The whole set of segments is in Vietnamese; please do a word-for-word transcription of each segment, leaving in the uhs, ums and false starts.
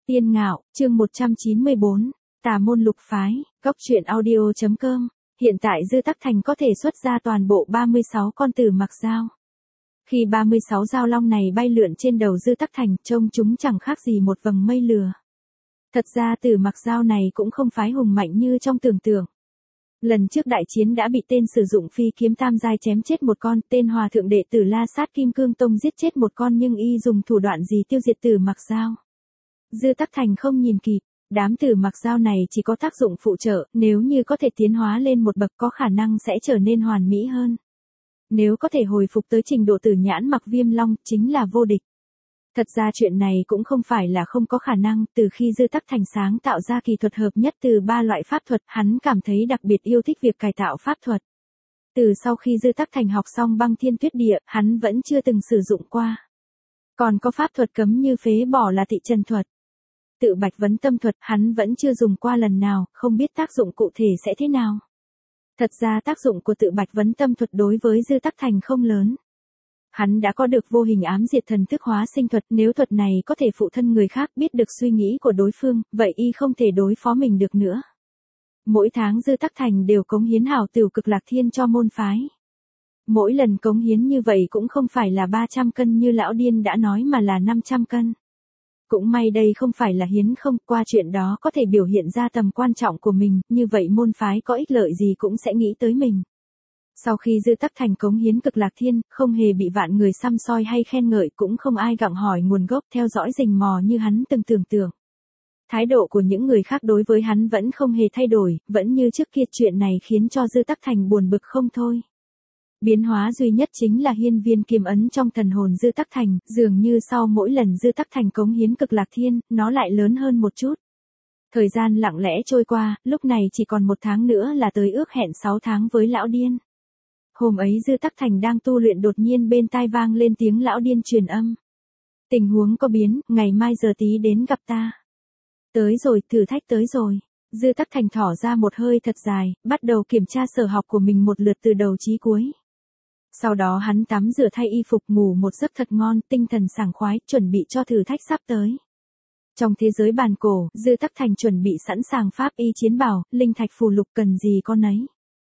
Tiên Ngạo, chương một trăm chín mươi bốn, Tà môn lục phái, góc truyện audio.com. Hiện tại Dư Tắc Thành có thể xuất ra toàn bộ ba mươi sáu con tử mặc dao. Khi ba mươi sáu dao long này bay lượn trên đầu Dư Tắc Thành, trông chúng chẳng khác gì một vầng mây lửa. Thật ra tử mặc dao này cũng không phái hùng mạnh như trong tưởng tượng. Lần trước đại chiến đã bị tên sử dụng phi kiếm tam giai chém chết một con, tên hòa thượng đệ tử La Sát Kim Cương Tông giết chết một con, nhưng y dùng thủ đoạn gì tiêu diệt tử mặc dao? Dư Tắc Thành không nhìn kịp, đám tử mặc dao này chỉ có tác dụng phụ trợ, nếu như có thể tiến hóa lên một bậc có khả năng sẽ trở nên hoàn mỹ hơn. Nếu có thể hồi phục tới trình độ tử nhãn mặc viêm long, chính là vô địch. Thật ra chuyện này cũng không phải là không có khả năng, từ khi Dư Tắc Thành sáng tạo ra kỳ thuật hợp nhất từ ba loại pháp thuật, hắn cảm thấy đặc biệt yêu thích việc cải tạo pháp thuật. Từ sau khi Dư Tắc Thành học xong băng thiên tuyết địa, hắn vẫn chưa từng sử dụng qua. Còn có pháp thuật cấm như phế bỏ là thị trần thuật. Tự bạch vấn tâm thuật, hắn vẫn chưa dùng qua lần nào, không biết tác dụng cụ thể sẽ thế nào. Thật ra tác dụng của tự bạch vấn tâm thuật đối với Dư Tắc Thành không lớn. Hắn đã có được vô hình ám diệt thần thức hóa sinh thuật, nếu thuật này có thể phụ thân người khác biết được suy nghĩ của đối phương, vậy y không thể đối phó mình được nữa. Mỗi tháng Dư Tắc Thành đều cống hiến hảo tửu cực lạc thiên cho môn phái. Mỗi lần cống hiến như vậy cũng không phải là ba trăm cân như lão điên đã nói mà là năm trăm cân. Cũng may đây không phải là hiến không, qua chuyện đó có thể biểu hiện ra tầm quan trọng của mình, như vậy môn phái có ích lợi gì cũng sẽ nghĩ tới mình. Sau khi Dư Tắc Thành cống hiến cực lạc thiên, không hề bị vạn người săm soi hay khen ngợi, cũng không ai gặng hỏi nguồn gốc theo dõi rình mò như hắn từng tưởng tượng. Thái độ của những người khác đối với hắn vẫn không hề thay đổi, vẫn như trước kia, chuyện này khiến cho Dư Tắc Thành buồn bực không thôi. Biến hóa duy nhất chính là hiên viên kiếm ấn trong thần hồn Dư Tắc Thành, dường như sau mỗi lần Dư Tắc Thành cống hiến cực lạc thiên, nó lại lớn hơn một chút. Thời gian lặng lẽ trôi qua, lúc này chỉ còn một tháng nữa là tới ước hẹn sáu tháng với lão điên. Hôm ấy Dư Tắc Thành đang tu luyện, đột nhiên bên tai vang lên tiếng lão điên truyền âm. Tình huống có biến, ngày mai giờ tí đến gặp ta. Tới rồi, thử thách tới rồi. Dư Tắc Thành thỏ ra một hơi thật dài, bắt đầu kiểm tra sở học của mình một lượt từ đầu chí cuối. Sau đó hắn tắm rửa thay y phục, ngủ một giấc thật ngon, tinh thần sảng khoái, chuẩn bị cho thử thách sắp tới. Trong thế giới bàn cổ, Dư Tắc Thành chuẩn bị sẵn sàng pháp y chiến bảo, linh thạch phù lục, cần gì con nấy.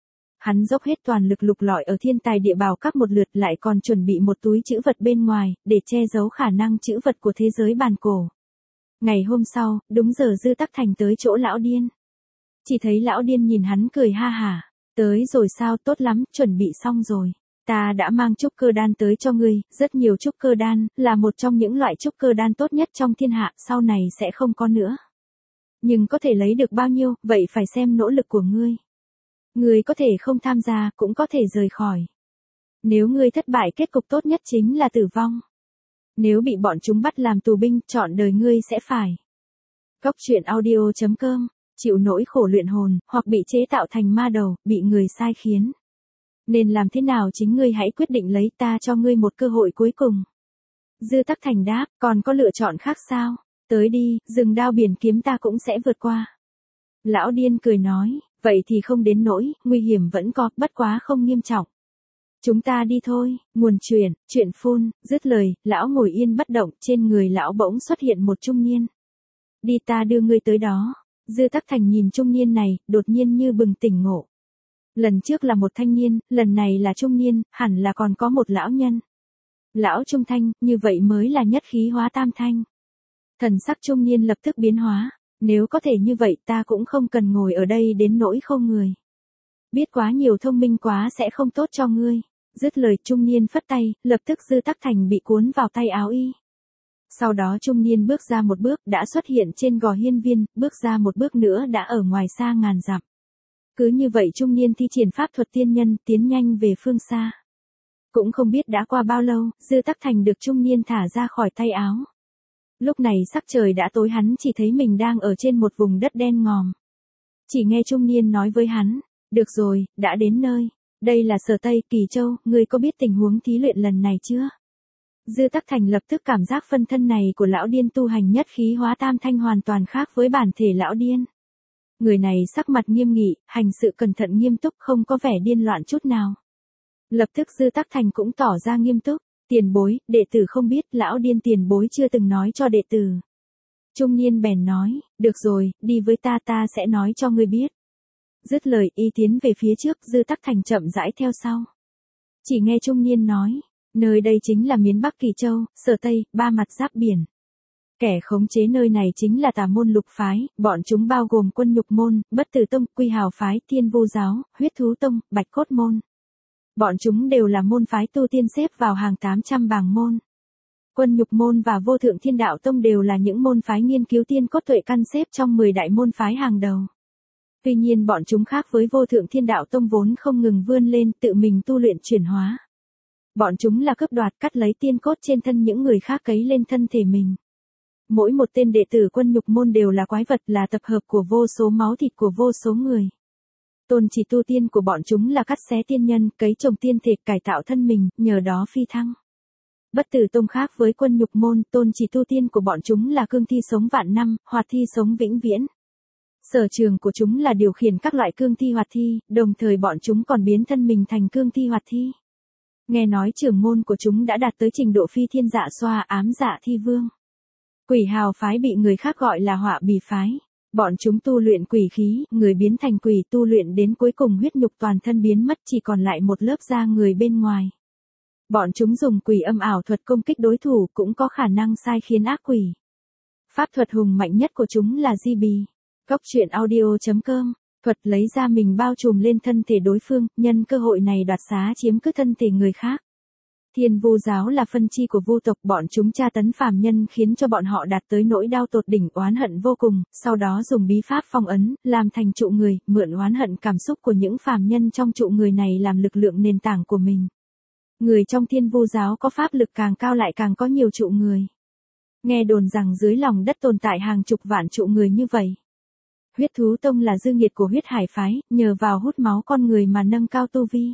Hắn dốc hết toàn lực lục lọi ở thiên tài địa bảo các một lượt, lại còn chuẩn bị một túi trữ vật bên ngoài, để che giấu khả năng trữ vật của thế giới bàn cổ. Ngày hôm sau, đúng giờ Dư Tắc Thành tới chỗ lão điên. Chỉ thấy lão điên nhìn hắn cười ha hả. Tới rồi sao, tốt lắm, chuẩn bị xong rồi. Ta đã mang trúc cơ đan tới cho ngươi, rất nhiều trúc cơ đan, là một trong những loại trúc cơ đan tốt nhất trong thiên hạ, sau này sẽ không có nữa. Nhưng có thể lấy được bao nhiêu, vậy phải xem nỗ lực của ngươi. Ngươi có thể không tham gia, cũng có thể rời khỏi. Nếu ngươi thất bại, kết cục tốt nhất chính là tử vong. Nếu bị bọn chúng bắt làm tù binh, trọn đời ngươi sẽ phải. Góc truyện audio.com, chịu nỗi khổ luyện hồn, hoặc bị chế tạo thành ma đầu, bị người sai khiến. Nên làm thế nào chính ngươi hãy quyết định, lấy, ta cho ngươi một cơ hội cuối cùng. Dư Tắc Thành đáp, còn có lựa chọn khác sao? Tới đi, rừng đao biển kiếm ta cũng sẽ vượt qua. Lão điên cười nói, vậy thì không đến nỗi, nguy hiểm vẫn có, bất quá không nghiêm trọng. Chúng ta đi thôi. Nguồn truyền, chuyện phun, dứt lời, lão ngồi yên bất động, trên người lão bỗng xuất hiện một trung niên. Đi, ta đưa ngươi tới đó. Dư Tắc Thành nhìn trung niên này, đột nhiên như bừng tỉnh ngộ. Lần trước là một thanh niên, lần này là trung niên, hẳn là còn có một lão nhân. Lão trung thanh, như vậy mới là nhất khí hóa tam thanh. Thần sắc trung niên lập tức biến hóa. Nếu có thể như vậy, ta cũng không cần ngồi ở đây đến nỗi không người. Biết quá nhiều thông minh quá sẽ không tốt cho ngươi. Dứt lời, trung niên phất tay, lập tức Dư Tắc Thành bị cuốn vào tay áo y. Sau đó trung niên bước ra một bước, đã xuất hiện trên gò hiên viên, bước ra một bước nữa đã ở ngoài xa ngàn dặm. Cứ như vậy trung niên thi triển pháp thuật tiên nhân, tiến nhanh về phương xa. Cũng không biết đã qua bao lâu, Dư Tắc Thành được trung niên thả ra khỏi tay áo. Lúc này sắc trời đã tối, hắn chỉ thấy mình đang ở trên một vùng đất đen ngòm. Chỉ nghe trung niên nói với hắn, được rồi, đã đến nơi. Đây là Sở Tây, Kỳ Châu, ngươi có biết tình huống thí luyện lần này chưa? Dư Tắc Thành lập tức cảm giác phân thân này của lão điên tu hành nhất khí hóa tam thanh hoàn toàn khác với bản thể lão điên. Người này sắc mặt nghiêm nghị, hành sự cẩn thận nghiêm túc, không có vẻ điên loạn chút nào. Lập tức Dư Tắc Thành cũng tỏ ra nghiêm túc. Tiền bối, đệ tử không biết, lão điên tiền bối chưa từng nói cho đệ tử. Trung niên bèn nói, được rồi, đi với ta ta sẽ nói cho ngươi biết. Dứt lời y tiến về phía trước, Dư Tắc Thành chậm rãi theo sau. Chỉ nghe trung niên nói, nơi đây chính là miến Bắc Kỳ Châu, Sở Tây, ba mặt giáp biển. Kẻ khống chế nơi này chính là Tà môn lục phái, bọn chúng bao gồm Quân Nhục môn, Bất Tử tông, Quy Hào phái, Thiên Vu giáo, Huyết Thú tông, Bạch Cốt môn. Bọn chúng đều là môn phái tu tiên xếp vào hàng tám trăm bảng môn. Quân Nhục môn và Vô Thượng Thiên Đạo tông đều là những môn phái nghiên cứu tiên cốt tuệ căn xếp trong mười đại môn phái hàng đầu. Tuy nhiên bọn chúng khác với Vô Thượng Thiên Đạo tông vốn không ngừng vươn lên tự mình tu luyện chuyển hóa. Bọn chúng là cướp đoạt cắt lấy tiên cốt trên thân những người khác cấy lên thân thể mình. Mỗi một tên đệ tử Quân Nhục môn đều là quái vật, là tập hợp của vô số máu thịt của vô số người. Tôn chỉ tu tiên của bọn chúng là cắt xé tiên nhân, cấy trồng tiên thể, cải tạo thân mình, nhờ đó phi thăng. Bất Tử tông khác với Quân Nhục môn, tôn chỉ tu tiên của bọn chúng là cương thi sống vạn năm, hoạt thi sống vĩnh viễn. Sở trường của chúng là điều khiển các loại cương thi hoạt thi, đồng thời bọn chúng còn biến thân mình thành cương thi hoạt thi. Nghe nói trưởng môn của chúng đã đạt tới trình độ phi thiên dạ xoa, ám dạ thi vương. Quỷ Hào phái bị người khác gọi là Họa Bì phái. Bọn chúng tu luyện quỷ khí, người biến thành quỷ, tu luyện đến cuối cùng huyết nhục toàn thân biến mất, chỉ còn lại một lớp da người bên ngoài. Bọn chúng dùng quỷ âm ảo thuật công kích đối thủ, cũng có khả năng sai khiến ác quỷ. Pháp thuật hùng mạnh nhất của chúng là Di Bì. Góc truyện audio chấm com, thuật lấy ra mình bao trùm lên thân thể đối phương, nhân cơ hội này đoạt xá chiếm cứ thân thể người khác. Thiên Vu giáo là phân chi của Vu tộc, bọn chúng tra tấn phàm nhân khiến cho bọn họ đạt tới nỗi đau tột đỉnh, oán hận vô cùng, sau đó dùng bí pháp phong ấn, làm thành trụ người, mượn oán hận cảm xúc của những phàm nhân trong trụ người này làm lực lượng nền tảng của mình. Người trong Thiên Vu giáo có pháp lực càng cao lại càng có nhiều trụ người. Nghe đồn rằng dưới lòng đất tồn tại hàng chục vạn trụ người như vậy. Huyết Thú tông là dư nghiệt của Huyết Hải phái, nhờ vào hút máu con người mà nâng cao tu vi.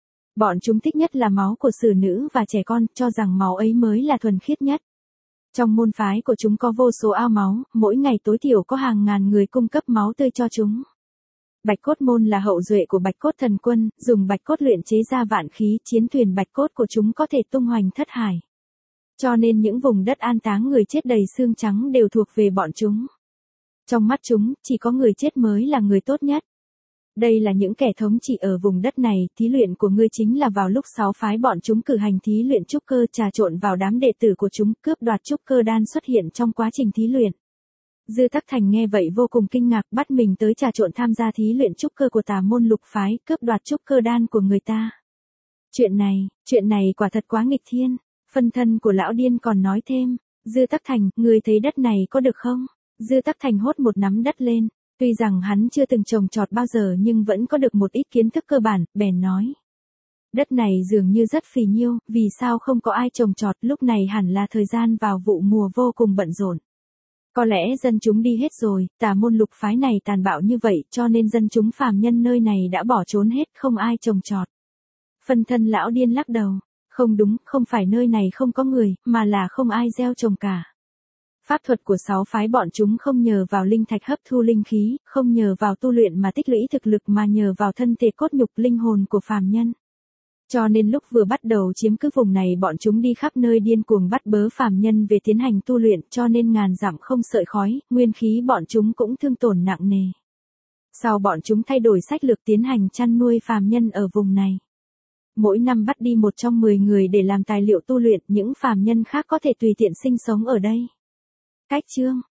Bọn chúng thích nhất là máu của xử nữ và trẻ con, cho rằng máu ấy mới là thuần khiết nhất. Trong môn phái của chúng có vô số ao máu, mỗi ngày tối thiểu có hàng ngàn người cung cấp máu tươi cho chúng. Bạch Cốt môn là hậu duệ của Bạch Cốt thần quân, dùng bạch cốt luyện chế ra vạn khí, chiến thuyền bạch cốt của chúng có thể tung hoành thất hải. Cho nên những vùng đất an táng người chết đầy xương trắng đều thuộc về bọn chúng. Trong mắt chúng, chỉ có người chết mới là người tốt nhất. Đây là những kẻ thống trị ở vùng đất này, thí luyện của ngươi chính là vào lúc sáu phái bọn chúng cử hành thí luyện trúc cơ, trà trộn vào đám đệ tử của chúng, cướp đoạt trúc cơ đan xuất hiện trong quá trình thí luyện. Dư Tắc Thành nghe vậy vô cùng kinh ngạc, bắt mình tới trà trộn tham gia thí luyện trúc cơ của Tà môn lục phái, cướp đoạt trúc cơ đan của người ta. Chuyện này, chuyện này quả thật quá nghịch thiên. Phân thân của lão điên còn nói thêm, Dư Tắc Thành, ngươi thấy đất này có được không? Dư Tắc Thành hốt một nắm đất lên. Tuy rằng hắn chưa từng trồng trọt bao giờ nhưng vẫn có được một ít kiến thức cơ bản, bèn nói. Đất này dường như rất phì nhiêu, vì sao không có ai trồng trọt, lúc này hẳn là thời gian vào vụ mùa vô cùng bận rộn. Có lẽ dân chúng đi hết rồi, Tà môn lục phái này tàn bạo như vậy cho nên dân chúng phàm nhân nơi này đã bỏ trốn hết, không ai trồng trọt. Phân thân lão điên lắc đầu, không đúng, không phải nơi này không có người, mà là không ai gieo trồng cả. Pháp thuật của sáu phái bọn chúng không nhờ vào linh thạch hấp thu linh khí, không nhờ vào tu luyện mà tích lũy thực lực mà nhờ vào thân thể cốt nhục linh hồn của phàm nhân. Cho nên lúc vừa bắt đầu chiếm cứ vùng này bọn chúng đi khắp nơi điên cuồng bắt bớ phàm nhân về tiến hành tu luyện, cho nên ngàn dặm không sợi khói, nguyên khí bọn chúng cũng thương tổn nặng nề. Sau bọn chúng thay đổi sách lược tiến hành chăn nuôi phàm nhân ở vùng này. Mỗi năm bắt đi một trong mười người để làm tài liệu tu luyện, những phàm nhân khác có thể tùy tiện sinh sống ở đây. Cách chương